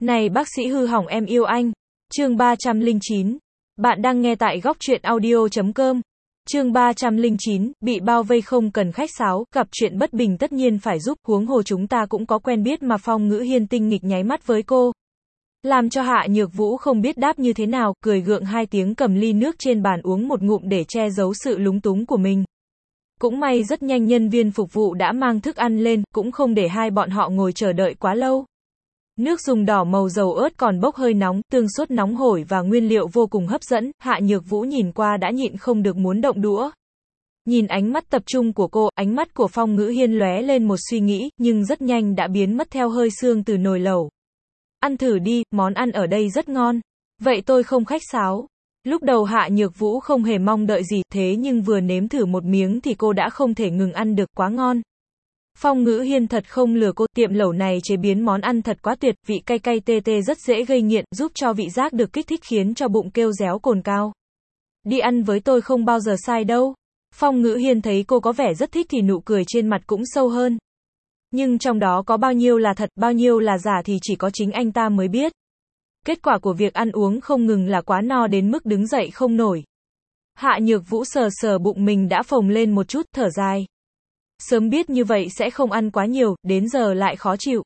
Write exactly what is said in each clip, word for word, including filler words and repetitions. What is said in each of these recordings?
Này bác sĩ hư hỏng em yêu anh. Chương ba trăm lẻ chín. Bạn đang nghe tại góc truyện audio chấm com. Chương ba trăm lẻ chín, bị bao vây không cần khách sáo, gặp chuyện bất bình tất nhiên phải giúp, huống hồ chúng ta cũng có quen biết mà. Phong Ngữ Hiên tinh nghịch nháy mắt với cô. Làm cho Hạ Nhược Vũ không biết đáp như thế nào, cười gượng hai tiếng cầm ly nước trên bàn uống một ngụm để che giấu sự lúng túng của mình. Cũng may rất nhanh nhân viên phục vụ đã mang thức ăn lên, cũng không để hai bọn họ ngồi chờ đợi quá lâu. Nước dùng đỏ màu dầu ớt còn bốc hơi nóng, tương sốt nóng hổi và nguyên liệu vô cùng hấp dẫn, Hạ Nhược Vũ nhìn qua đã nhịn không được muốn động đũa. Nhìn ánh mắt tập trung của cô, ánh mắt của Phong Ngữ Hiên lóe lên một suy nghĩ, nhưng rất nhanh đã biến mất theo hơi sương từ nồi lẩu. Ăn thử đi, món ăn ở đây rất ngon. Vậy tôi không khách sáo. Lúc đầu Hạ Nhược Vũ không hề mong đợi gì, thế nhưng vừa nếm thử một miếng thì cô đã không thể ngừng ăn được, quá ngon. Phong Ngữ Hiên thật không lừa cô, tiệm lẩu này chế biến món ăn thật quá tuyệt, vị cay cay tê tê rất dễ gây nghiện, giúp cho vị giác được kích thích khiến cho bụng kêu réo cồn cao. Đi ăn với tôi không bao giờ sai đâu. Phong Ngữ Hiên thấy cô có vẻ rất thích thì nụ cười trên mặt cũng sâu hơn. Nhưng trong đó có bao nhiêu là thật, bao nhiêu là giả thì chỉ có chính anh ta mới biết. Kết quả của việc ăn uống không ngừng là quá no đến mức đứng dậy không nổi. Hạ Nhược Vũ sờ sờ bụng mình đã phồng lên một chút, thở dài. Sớm biết như vậy sẽ không ăn quá nhiều, đến giờ lại khó chịu.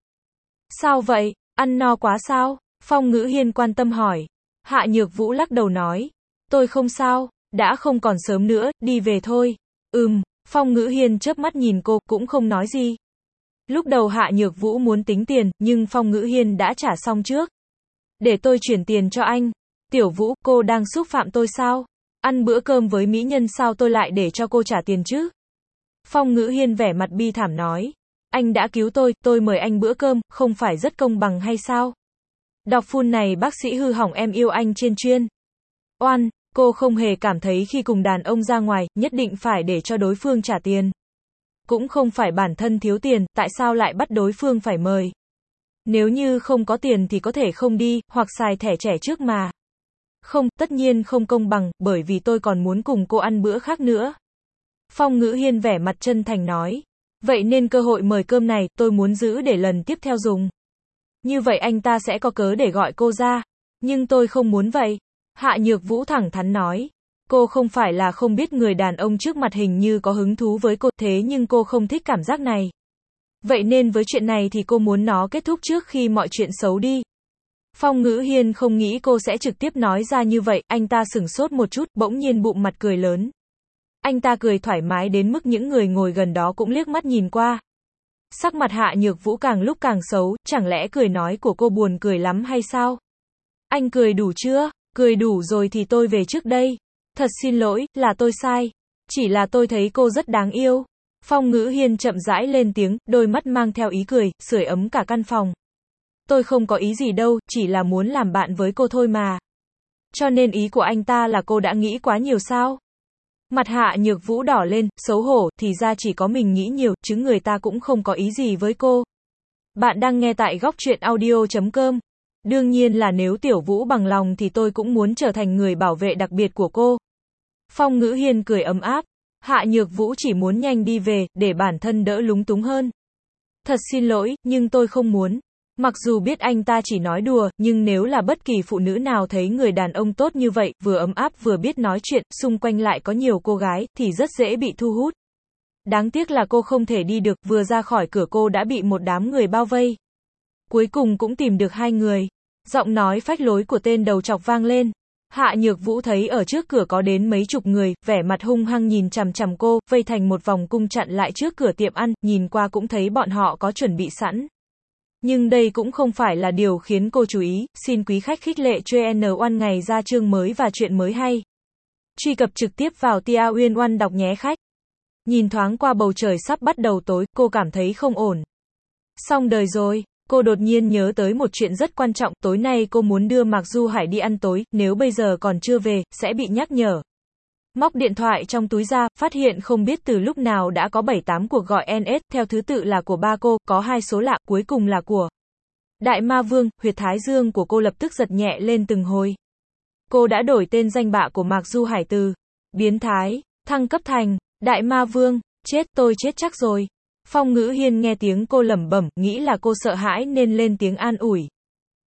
Sao vậy, ăn no quá sao? Phong Ngữ Hiên quan tâm hỏi. Hạ Nhược Vũ lắc đầu nói. Tôi không sao, đã không còn sớm nữa, đi về thôi. Ừm, Phong Ngữ Hiên chớp mắt nhìn cô, cũng không nói gì. Lúc đầu Hạ Nhược Vũ muốn tính tiền, nhưng Phong Ngữ Hiên đã trả xong trước. Để tôi chuyển tiền cho anh. Tiểu Vũ, cô đang xúc phạm tôi sao? Ăn bữa cơm với mỹ nhân sao tôi lại để cho cô trả tiền chứ? Phong Ngữ Hiên vẻ mặt bi thảm nói. Anh đã cứu tôi, tôi mời anh bữa cơm, không phải rất công bằng hay sao? Đọc phun này bác sĩ hư hỏng em yêu anh trên chuyên. Oan, cô không hề cảm thấy khi cùng đàn ông ra ngoài, nhất định phải để cho đối phương trả tiền. Cũng không phải bản thân thiếu tiền, tại sao lại bắt đối phương phải mời? Nếu như không có tiền thì có thể không đi, hoặc xài thẻ trẻ trước mà. Không, tất nhiên không công bằng, bởi vì tôi còn muốn cùng cô ăn bữa khác nữa. Phong Ngữ Hiên vẻ mặt chân thành nói. Vậy nên cơ hội mời cơm này, tôi muốn giữ để lần tiếp theo dùng. Như vậy anh ta sẽ có cớ để gọi cô ra. Nhưng tôi không muốn vậy. Hạ Nhược Vũ thẳng thắn nói. Cô không phải là không biết người đàn ông trước mặt hình như có hứng thú với cô, thế nhưng cô không thích cảm giác này. Vậy nên với chuyện này thì cô muốn nó kết thúc trước khi mọi chuyện xấu đi. Phong Ngữ Hiên không nghĩ cô sẽ trực tiếp nói ra như vậy, anh ta sửng sốt một chút, bỗng nhiên bụng mặt cười lớn. Anh ta cười thoải mái đến mức những người ngồi gần đó cũng liếc mắt nhìn qua. Sắc mặt Hạ Nhược Vũ càng lúc càng xấu, chẳng lẽ cười nói của cô buồn cười lắm hay sao? Anh cười đủ chưa? Cười đủ rồi thì tôi về trước đây. Thật xin lỗi, là tôi sai. Chỉ là tôi thấy cô rất đáng yêu. Phong Ngữ Hiên chậm rãi lên tiếng, đôi mắt mang theo ý cười, sưởi ấm cả căn phòng. Tôi không có ý gì đâu, chỉ là muốn làm bạn với cô thôi mà. Cho nên ý của anh ta là cô đã nghĩ quá nhiều sao? Mặt Hạ Nhược Vũ đỏ lên, xấu hổ, thì ra chỉ có mình nghĩ nhiều, chứ người ta cũng không có ý gì với cô. Bạn đang nghe tại góc truyện audio chấm com. Đương nhiên là nếu Tiểu Vũ bằng lòng thì tôi cũng muốn trở thành người bảo vệ đặc biệt của cô. Phong Ngữ Hiên cười ấm áp. Hạ Nhược Vũ chỉ muốn nhanh đi về, để bản thân đỡ lúng túng hơn. Thật xin lỗi, nhưng tôi không muốn. Mặc dù biết anh ta chỉ nói đùa, nhưng nếu là bất kỳ phụ nữ nào thấy người đàn ông tốt như vậy, vừa ấm áp vừa biết nói chuyện, xung quanh lại có nhiều cô gái, thì rất dễ bị thu hút. Đáng tiếc là cô không thể đi được, vừa ra khỏi cửa cô đã bị một đám người bao vây. Cuối cùng cũng tìm được hai người. Giọng nói phách lối của tên đầu trọc vang lên. Hạ Nhược Vũ thấy ở trước cửa có đến mấy chục người, vẻ mặt hung hăng nhìn chằm chằm cô, vây thành một vòng cung chặn lại trước cửa tiệm ăn, nhìn qua cũng thấy bọn họ có chuẩn bị sẵn. Nhưng đây cũng không phải là điều khiến cô chú ý, xin quý khách khích lệ Trn One ngày ra chương mới và chuyện mới hay. Truy cập trực tiếp vào Tia Uyên One đọc nhé khách. Nhìn thoáng qua bầu trời sắp bắt đầu tối, cô cảm thấy không ổn. Xong đời rồi. Cô đột nhiên nhớ tới một chuyện rất quan trọng, tối nay cô muốn đưa Mạc Du Hải đi ăn tối, nếu bây giờ còn chưa về, sẽ bị nhắc nhở. Móc điện thoại trong túi ra, phát hiện không biết từ lúc nào đã có bảy tám cuộc gọi en ét, theo thứ tự là của ba cô, có hai số lạ, cuối cùng là của Đại Ma Vương, huyệt thái dương của cô lập tức giật nhẹ lên từng hồi. Cô đã đổi tên danh bạ của Mạc Du Hải từ biến thái, thăng cấp thành Đại Ma Vương, chết tôi chết chắc rồi. Phong Ngữ Hiên nghe tiếng cô lẩm bẩm, nghĩ là cô sợ hãi nên lên tiếng an ủi.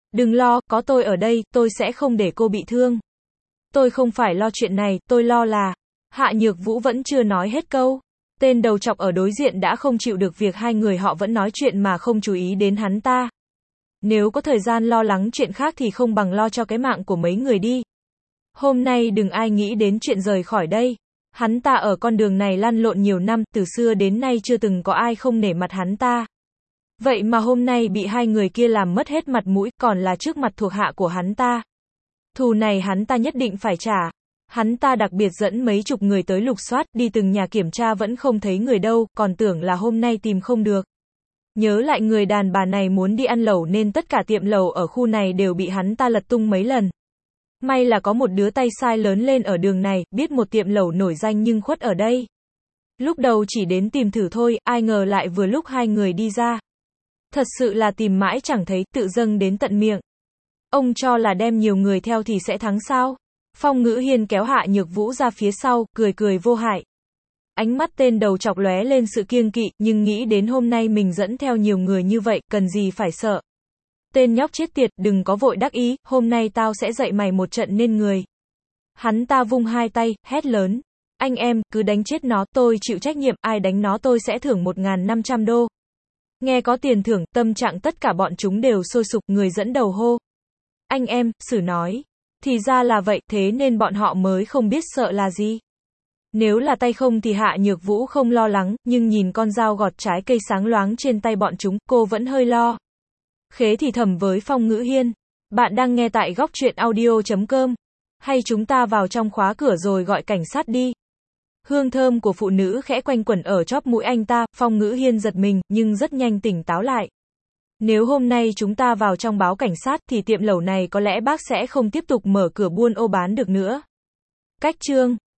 Đừng lo, có tôi ở đây, tôi sẽ không để cô bị thương. Tôi không phải lo chuyện này, tôi lo là... Hạ Nhược Vũ vẫn chưa nói hết câu. Tên đầu trọc ở đối diện đã không chịu được việc hai người họ vẫn nói chuyện mà không chú ý đến hắn ta. Nếu có thời gian lo lắng chuyện khác thì không bằng lo cho cái mạng của mấy người đi. Hôm nay đừng ai nghĩ đến chuyện rời khỏi đây. Hắn ta ở con đường này lăn lộn nhiều năm, từ xưa đến nay chưa từng có ai không nể mặt hắn ta. Vậy mà hôm nay bị hai người kia làm mất hết mặt mũi, còn là trước mặt thuộc hạ của hắn ta. Thù này hắn ta nhất định phải trả. Hắn ta đặc biệt dẫn mấy chục người tới lục soát, đi từng nhà kiểm tra vẫn không thấy người đâu, còn tưởng là hôm nay tìm không được. Nhớ lại người đàn bà này muốn đi ăn lẩu nên tất cả tiệm lẩu ở khu này đều bị hắn ta lật tung mấy lần. May là có một đứa tay sai lớn lên ở đường này, biết một tiệm lẩu nổi danh nhưng khuất ở đây. Lúc đầu chỉ đến tìm thử thôi, ai ngờ lại vừa lúc hai người đi ra. Thật sự là tìm mãi chẳng thấy, tự dâng đến tận miệng. Ông cho là đem nhiều người theo thì sẽ thắng sao? Phong Ngữ Hiên kéo Hạ Nhược Vũ ra phía sau, cười cười vô hại. Ánh mắt tên đầu chọc lóe lên sự kiêng kỵ, nhưng nghĩ đến hôm nay mình dẫn theo nhiều người như vậy, cần gì phải sợ. Tên nhóc chết tiệt, đừng có vội đắc ý, hôm nay tao sẽ dạy mày một trận nên người. Hắn ta vung hai tay, hét lớn. Anh em, cứ đánh chết nó, tôi chịu trách nhiệm, ai đánh nó tôi sẽ thưởng một nghìn năm trăm đô. Nghe có tiền thưởng, tâm trạng tất cả bọn chúng đều sôi sục, người dẫn đầu hô. Anh em, Sử nói. Thì ra là vậy, thế nên bọn họ mới không biết sợ là gì. Nếu là tay không thì Hạ Nhược Vũ không lo lắng, nhưng nhìn con dao gọt trái cây sáng loáng trên tay bọn chúng, cô vẫn hơi lo. Khế thì thầm với Phong Ngữ Hiên. Bạn đang nghe tại góc truyện audio chấm com. Hay chúng ta vào trong khóa cửa rồi gọi cảnh sát đi. Hương thơm của phụ nữ khẽ quanh quẩn ở chóp mũi anh ta, Phong Ngữ Hiên giật mình, nhưng rất nhanh tỉnh táo lại. Nếu hôm nay chúng ta vào trong báo cảnh sát thì tiệm lẩu này có lẽ bác sẽ không tiếp tục mở cửa buôn ô bán được nữa. Cách chương